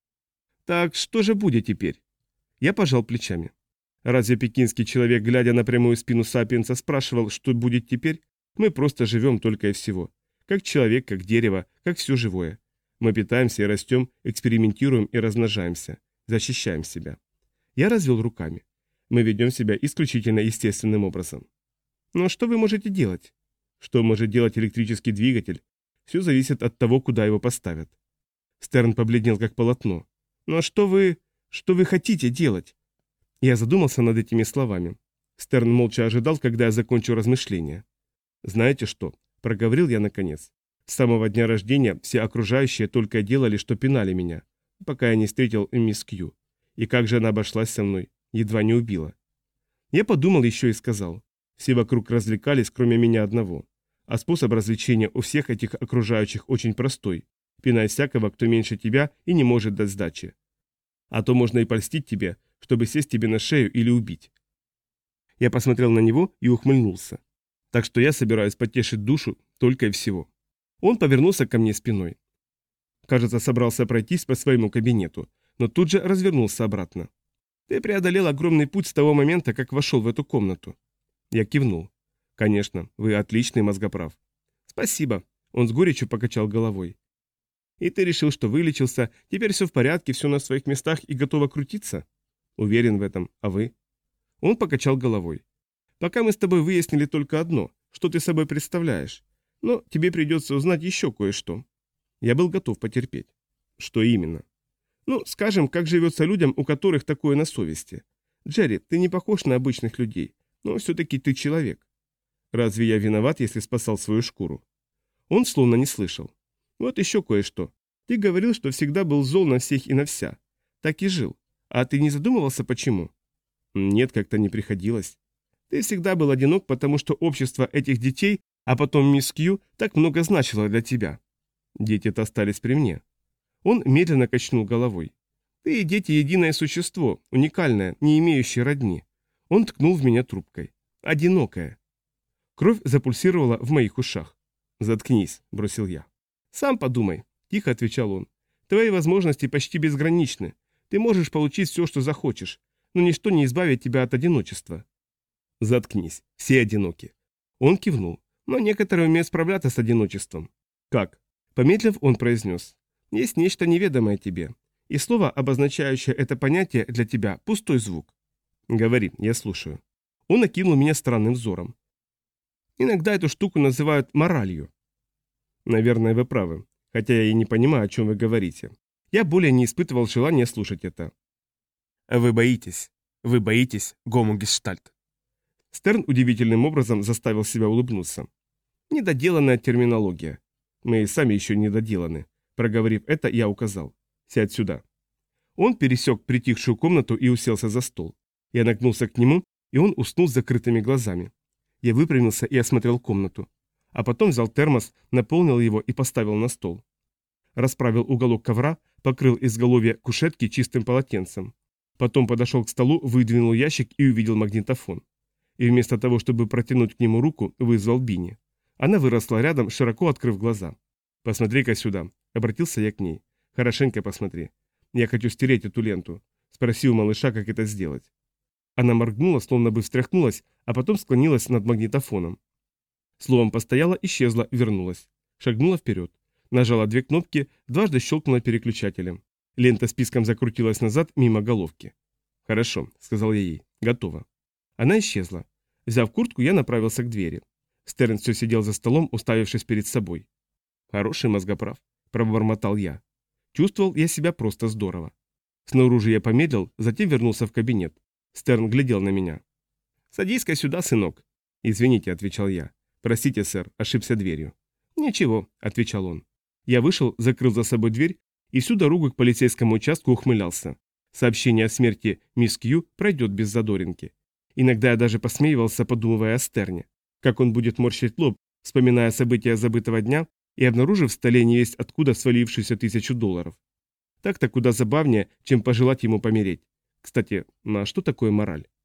«Так что же будет теперь?» Я пожал плечами. Разве пекинский человек, глядя на прямую спину сапиенса, спрашивал, что будет теперь? Мы просто живем только и всего. Как человек, как дерево, как все живое. Мы питаемся и растем, экспериментируем и размножаемся. Защищаем себя. Я развел руками. Мы ведем себя исключительно естественным образом. Но что вы можете делать? Что может делать электрический двигатель? Все зависит от того, куда его поставят. Стерн побледнел как полотно. Но что вы... что вы хотите делать? Я задумался над этими словами. Стерн молча ожидал, когда я закончу размышления. «Знаете что?» – проговорил я наконец. «С самого дня рождения все окружающие только делали, что пинали меня, пока я не встретил мисс Кью. И как же она обошлась со мной, едва не убила». Я подумал еще и сказал. Все вокруг развлекались, кроме меня одного. А способ развлечения у всех этих окружающих очень простой. Пинай всякого, кто меньше тебя и не может дать сдачи. А то можно и польстить тебе, чтобы сесть тебе на шею или убить. Я посмотрел на него и ухмыльнулся. Так что я собираюсь потешить душу только и всего. Он повернулся ко мне спиной. Кажется, собрался пройтись по своему кабинету, но тут же развернулся обратно. Ты преодолел огромный путь с того момента, как вошел в эту комнату. Я кивнул. Конечно, вы отличный мозгоправ. Спасибо. Он с горечью покачал головой. И ты решил, что вылечился, теперь все в порядке, все на своих местах и готово крутиться? Уверен в этом, а вы? Он покачал головой. Пока мы с тобой выяснили только одно, что ты собой представляешь. Но тебе придется узнать еще кое-что. Я был готов потерпеть. Что именно? Ну, скажем, как живется людям, у которых такое на совести. Джерри, ты не похож на обычных людей, но все-таки ты человек. Разве я виноват, если спасал свою шкуру? Он словно не слышал. Вот еще кое-что. Ты говорил, что всегда был зол на всех и на вся. Так и жил. А ты не задумывался, почему? Нет, как-то не приходилось. Ты всегда был одинок, потому что общество этих детей, а потом мисс Кью, так много значило для тебя. Дети-то остались при мне. Он медленно качнул головой. Ты и дети единое существо, уникальное, не имеющее родни. Он ткнул в меня трубкой. Одинокое. Кровь запульсировала в моих ушах. «Заткнись», — бросил я. «Сам подумай», — тихо отвечал он. «Твои возможности почти безграничны. Ты можешь получить все, что захочешь, но ничто не избавит тебя от одиночества». «Заткнись, все одиноки». Он кивнул, но некоторые умеют справляться с одиночеством. «Как?» Помедлив, он произнес. «Есть нечто неведомое тебе, и слово, обозначающее это понятие для тебя, пустой звук». «Говори, я слушаю». Он окинул меня странным взором. «Иногда эту штуку называют моралью». «Наверное, вы правы, хотя я и не понимаю, о чем вы говорите. Я более не испытывал желания слушать это». «Вы боитесь. Вы боитесь гомогештальт». Стерн удивительным образом заставил себя улыбнуться. «Недоделанная терминология. Мы и сами еще недоделаны». Проговорив это, я указал. «Сядь сюда». Он пересек притихшую комнату и уселся за стол. Я нагнулся к нему, и он уснул с закрытыми глазами. Я выпрямился и осмотрел комнату. А потом взял термос, наполнил его и поставил на стол. Расправил уголок ковра, покрыл изголовье кушетки чистым полотенцем. Потом подошел к столу, выдвинул ящик и увидел магнитофон. И вместо того, чтобы протянуть к нему руку, вызвал Бинни. Она выросла рядом, широко открыв глаза. «Посмотри-ка сюда», — обратился я к ней. «Хорошенько посмотри. Я хочу стереть эту ленту. Спроси у малыша, как это сделать». Она моргнула, словно бы встряхнулась, а потом склонилась над магнитофоном. Словом, постояла, исчезла, вернулась. Шагнула вперед. Нажала две кнопки, дважды щелкнула переключателем. Лента списком закрутилась назад, мимо головки. «Хорошо», — сказал я ей. «Готово». Она исчезла. Взяв куртку, я направился к двери. Стернс все сидел за столом, уставившись перед собой. «Хороший мозгоправ», — пробормотал я. Чувствовал я себя просто здорово. Снаружи я помедлил, затем вернулся в кабинет. Стерн глядел на меня. «Садись-ка сюда, сынок». «Извините», — отвечал я. «Простите, сэр, ошибся дверью». «Ничего», — отвечал он. Я вышел, закрыл за собой дверь и всю дорогу к полицейскому участку ухмылялся. Сообщение о смерти мисс Кью пройдет без задоринки. Иногда я даже посмеивался, подумывая о Стерне. Как он будет морщить лоб, вспоминая события забытого дня и обнаружив в столе невесть откуда свалившуюся тысячу долларов. Так-то куда забавнее, чем пожелать ему помереть. Кстати, а что такое мораль?